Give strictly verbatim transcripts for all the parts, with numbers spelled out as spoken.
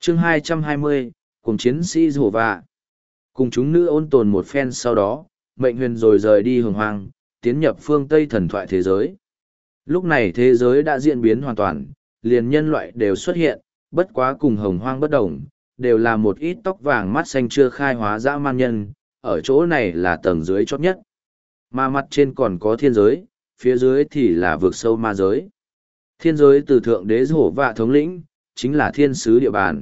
chương hai trăm hai mươi, cùng chiến sĩ rổ vạ. Cùng chúng nữ ôn tồn một phen sau đó, mệnh huyền rồi rời đi hồng hoang, tiến nhập phương Tây thần thoại thế giới. Lúc này thế giới đã diễn biến hoàn toàn, liền nhân loại đều xuất hiện, bất quá cùng hồng hoang bất đồng, đều là một ít tóc vàng mắt xanh chưa khai hóa dã man nhân, ở chỗ này là tầng dưới chót nhất. Mà mặt trên còn có thiên giới, phía dưới thì là vực sâu ma giới. Thiên giới từ thượng đế rổ vạ thống lĩnh, chính là thiên sứ địa bàn.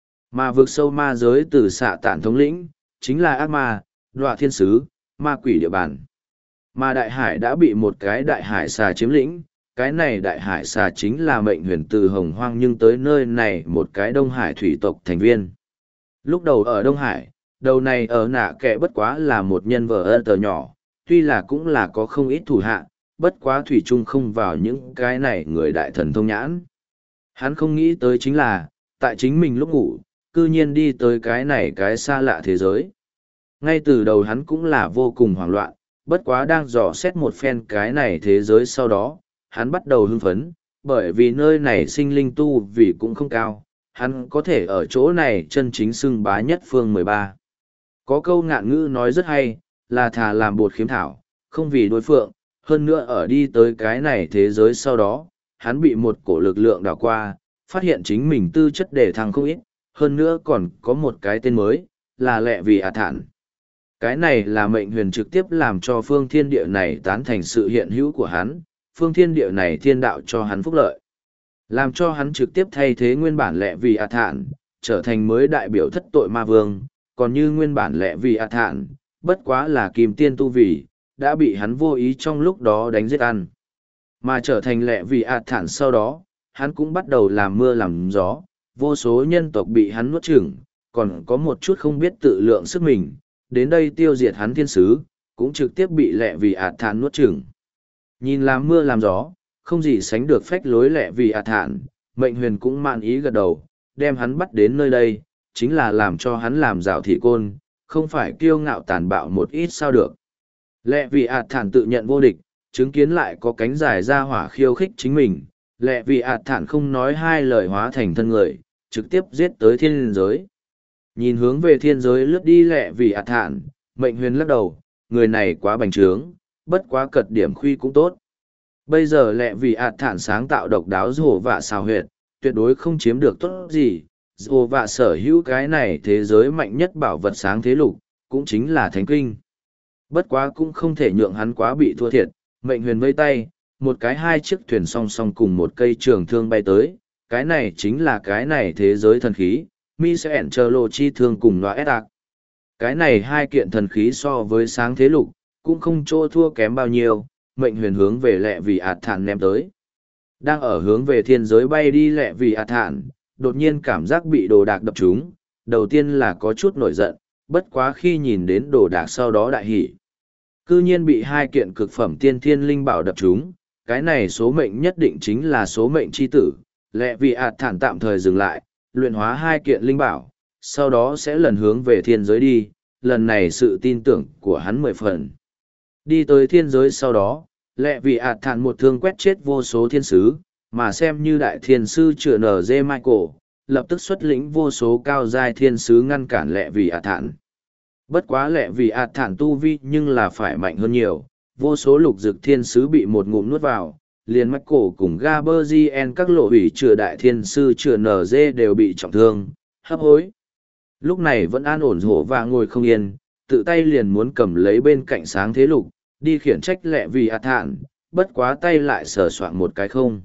Mà vực sâu ma giới từ xạ tản thống lĩnh, chính là ác ma, đọa thiên sứ, ma quỷ địa bàn. Mà đại hải đã bị một cái đại hải xà chiếm lĩnh, cái này đại hải xà chính là mệnh huyền từ hồng hoang nhưng tới nơi này một cái Đông Hải thủy tộc thành viên. Lúc đầu ở Đông Hải, đầu này ở nạ kẻ bất quá là một nhân vật ân tờ nhỏ, tuy là cũng là có không ít thủ hạ, bất quá thủy chung không vào những cái này người đại thần thông nhãn. Hắn không nghĩ tới chính là, tại chính mình lúc ngủ, cư nhiên đi tới cái này cái xa lạ thế giới. Ngay từ đầu hắn cũng là vô cùng hoảng loạn, bất quá đang dò xét một phen cái này thế giới sau đó, hắn bắt đầu hưng phấn, bởi vì nơi này sinh linh tu vì cũng không cao, hắn có thể ở chỗ này chân chính xưng bá nhất phương mười ba. Có câu ngạn ngữ nói rất hay, là thà làm bột khiếm thảo, không vì đối phượng, hơn nữa ở đi tới cái này thế giới sau đó, hắn bị một cổ lực lượng đảo qua, phát hiện chính mình tư chất để thăng không ít, hơn nữa còn có một cái tên mới, là lẹ vì ả thản. Cái này là mệnh huyền trực tiếp làm cho phương thiên địa này tán thành sự hiện hữu của hắn, phương thiên địa này thiên đạo cho hắn phúc lợi. Làm cho hắn trực tiếp thay thế nguyên bản lẹ vì ả thản, trở thành mới đại biểu thất tội ma vương, còn như nguyên bản lẹ vì ả thản, bất quá là kim tiên tu vì, đã bị hắn vô ý trong lúc đó đánh giết ăn. Mà trở thành lẹ vì ả thản sau đó, hắn cũng bắt đầu làm mưa làm gió, vô số nhân tộc bị hắn nuốt chửng, còn có một chút không biết tự lượng sức mình, đến đây tiêu diệt hắn thiên sứ, cũng trực tiếp bị lẹ vì ả thản nuốt chửng. Nhìn làm mưa làm gió, không gì sánh được phách lối lẹ vì ả thản, mệnh huyền cũng mạn ý gật đầu, đem hắn bắt đến nơi đây, chính là làm cho hắn làm rào thị côn, không phải kiêu ngạo tàn bạo một ít sao được. Lẹ vì ả thản tự nhận vô địch, chứng kiến lại có cánh dài ra hỏa khiêu khích chính mình, lẹ vì ả thản không nói hai lời hóa thành thân người, trực tiếp giết tới thiên giới. Nhìn hướng về thiên giới lướt đi lẹ vì ả thản, mệnh huyền lắc đầu, người này quá bành trướng, bất quá cật điểm khuy cũng tốt. Bây giờ lẹ vì ả thản sáng tạo độc đáo rổ vạ xào huyệt, tuyệt đối không chiếm được tốt gì, rổ vạ sở hữu cái này thế giới mạnh nhất bảo vật sáng thế lục, cũng chính là thánh kinh. Bất quá cũng không thể nhượng hắn quá bị thua thiệt, mệnh huyền vây tay, một cái hai chiếc thuyền song song cùng một cây trường thương bay tới, cái này chính là cái này thế giới thần khí, mi sẽ ẻn chờ lộ chi thương cùng loa ép ạc. Cái này hai kiện thần khí so với sáng thế lục, cũng không chỗ thua kém bao nhiêu, mệnh huyền hướng về lẹ vì ạt thản ném tới. Đang ở hướng về thiên giới bay đi lẹ vì ạt thản, đột nhiên cảm giác bị đồ đạc đập trúng, đầu tiên là có chút nổi giận, bất quá khi nhìn đến đồ đạc sau đó đại hỉ. Cư nhiên bị hai kiện cực phẩm tiên thiên linh bảo đập trúng, cái này số mệnh nhất định chính là số mệnh chi tử, lẹ vì ạt thản tạm thời dừng lại, luyện hóa hai kiện linh bảo, sau đó sẽ lần hướng về thiên giới đi, lần này sự tin tưởng của hắn mười phần. Đi tới thiên giới sau đó, lẹ vì ạt thản một thương quét chết vô số thiên sứ, mà xem như đại thiên sư chữa nở dê Michael, lập tức xuất lĩnh vô số cao giai thiên sứ ngăn cản lẹ vì ạt thản. Bất quá lẹ vì ạt thản tu vi nhưng là phải mạnh hơn nhiều, vô số lục dực thiên sứ bị một ngụm nuốt vào, liền Michael cùng Gaberzien các lộ hủy chữa đại thiên sư chữa nở dê đều bị trọng thương, hấp hối. Lúc này vẫn an ổn hổ và ngồi không yên, tự tay liền muốn cầm lấy bên cạnh sáng thế lục, đi khiển trách lẹ vì ạt thản, bất quá tay lại sờ soạn một cái không.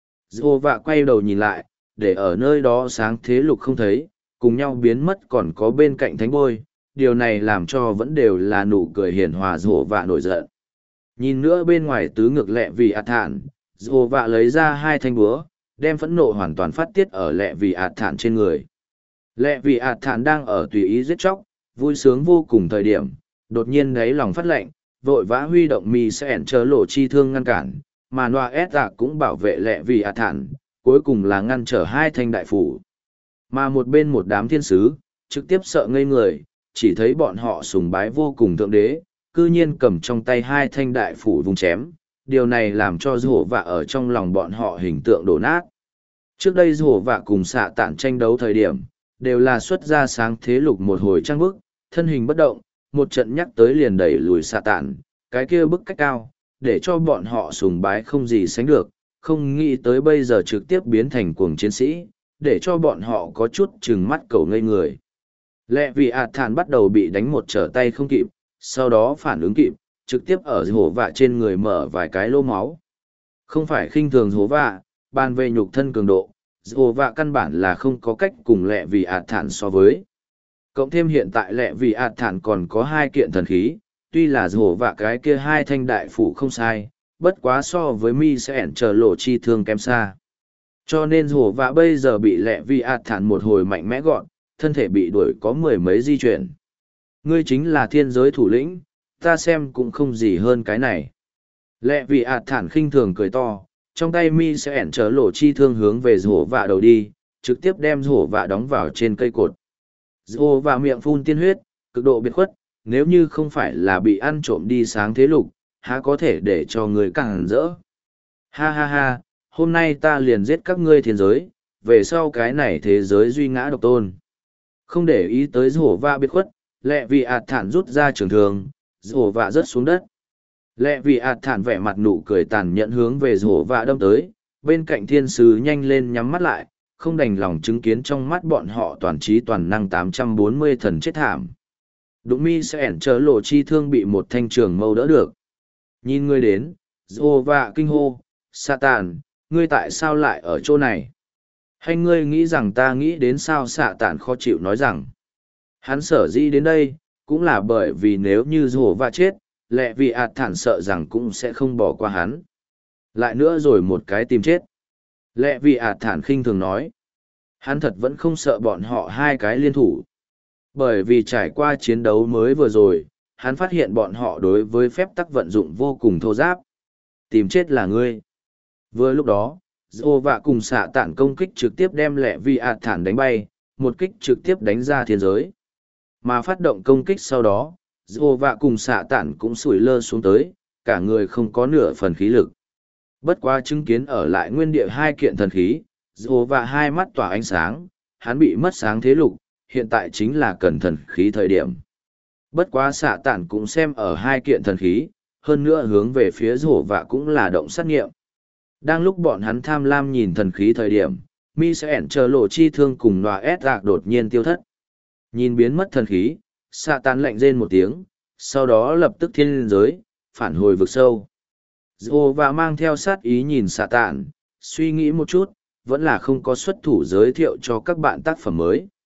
Dô vạ quay đầu nhìn lại, để ở nơi đó sáng thế lục không thấy, cùng nhau biến mất còn có bên cạnh thánh bôi, điều này làm cho vẫn đều là nụ cười hiền hòa dô vạ nổi giận. Nhìn nữa bên ngoài tứ ngược lẹ vì ạt thản, dô vạ lấy ra hai thanh búa, đem phẫn nộ hoàn toàn phát tiết ở lẹ vì ạt thản trên người. Lẹ vì ạt thản đang ở tùy ý giết chóc, vui sướng vô cùng thời điểm, đột nhiên đáy lòng phát lệnh, vội vã huy động mi sẽ ẻn chờ lộ chi thương ngăn cản, mà Noa ép Ác cũng bảo vệ lẹ vì ạt thản, cuối cùng là ngăn trở hai thanh đại phủ. Mà một bên một đám thiên sứ, trực tiếp sợ ngây người, chỉ thấy bọn họ sùng bái vô cùng thượng đế, cư nhiên cầm trong tay hai thanh đại phủ vùng chém, điều này làm cho rổ vạ ở trong lòng bọn họ hình tượng đổ nát. Trước đây rổ vạ cùng xạ tản tranh đấu thời điểm, đều là xuất ra sáng thế lục một hồi trang bức, thân hình bất động, một trận nhắc tới liền đẩy lùi xạ tản, cái kia bức cách cao, để cho bọn họ sùng bái không gì sánh được, không nghĩ tới bây giờ trực tiếp biến thành cuồng chiến sĩ, để cho bọn họ có chút chừng mắt cầu ngây người. Lẹ vì ạt thản bắt đầu bị đánh một trở tay không kịp, sau đó phản ứng kịp, trực tiếp ở hổ vạ trên người mở vài cái lô máu. Không phải khinh thường hổ vạ, bàn về nhục thân cường độ, hổ vạ căn bản là không có cách cùng lẹ vì ạt thản so với. Cộng thêm hiện tại lẹ vì ạt thản còn có hai kiện thần khí, tuy là hổ vạ cái kia hai thanh đại phủ không sai, bất quá so với mi sẽ ẻn trở lộ chi thương kém xa. Cho nên hổ vạ bây giờ bị lẹ vì ạt thản một hồi mạnh mẽ gọn, thân thể bị đuổi có mười mấy di chuyển. Ngươi chính là thiên giới thủ lĩnh, ta xem cũng không gì hơn cái này. Lẹ vì ạt thản khinh thường cười to, trong tay mi sẽ ẻn trở lộ chi thương hướng về hổ vạ đầu đi, trực tiếp đem hổ vạ đóng vào trên cây cột. Hổ vạ miệng phun tiên huyết, cực độ biệt khuất, nếu như không phải là bị ăn trộm đi sáng thế lục, há có thể để cho người càng rỡ. Ha ha ha, hôm nay ta liền giết các ngươi thiên giới, về sau cái này thế giới duy ngã độc tôn. Không để ý tới hổ vạ biệt khuất, lẹ vì ạt thản rút ra trường thường, hổ vạ rớt xuống đất. Lẹ vì ạt thản vẻ mặt nụ cười tàn nhẫn hướng về hổ vạ đâm tới, bên cạnh thiên sứ nhanh lên nhắm mắt lại, không đành lòng chứng kiến trong mắt bọn họ toàn trí toàn năng tám trăm bốn mươi thần chết thảm. Đụng mi sẽ ẻn chớ lộ chi thương bị một thanh trường mâu đỡ được. Nhìn ngươi đến, hổ vạ kinh hô, Satan, ngươi tại sao lại ở chỗ này? Hay ngươi nghĩ rằng ta nghĩ đến sao xạ tản khó chịu nói rằng. Hắn sở dĩ đến đây, cũng là bởi vì nếu như hổ vạ chết, lẹ vì ạt thản sợ rằng cũng sẽ không bỏ qua hắn. Lại nữa rồi một cái tìm chết. Lẹ vì ạt thản khinh thường nói. Hắn thật vẫn không sợ bọn họ hai cái liên thủ. Bởi vì trải qua chiến đấu mới vừa rồi, hắn phát hiện bọn họ đối với phép tắc vận dụng vô cùng thô giáp. Tìm chết là ngươi. Vừa lúc đó, Dô vạ cùng xạ tản công kích trực tiếp đem lẹ vì ạt thản đánh bay, một kích trực tiếp đánh ra thiên giới. Mà phát động công kích sau đó, Dô vạ cùng xạ tản cũng sủi lơ xuống tới, cả người không có nửa phần khí lực. Bất quá chứng kiến ở lại nguyên địa hai kiện thần khí, Dô vạ hai mắt tỏa ánh sáng, hắn bị mất sáng thế lục, hiện tại chính là cần thần khí thời điểm. Bất quá xạ tản cũng xem ở hai kiện thần khí, hơn nữa hướng về phía Dô vạ cũng là động sát nghiệm. Đang lúc bọn hắn tham lam nhìn thần khí thời điểm, mi sẽ ẻn chờ lộ chi thương cùng nòa ép rạc đột nhiên tiêu thất. Nhìn biến mất thần khí, xạ tàn lạnh rên một tiếng, sau đó lập tức thiên giới, phản hồi vực sâu. Dô và mang theo sát ý nhìn xạ tàn, suy nghĩ một chút, vẫn là không có xuất thủ giới thiệu cho các bạn tác phẩm mới.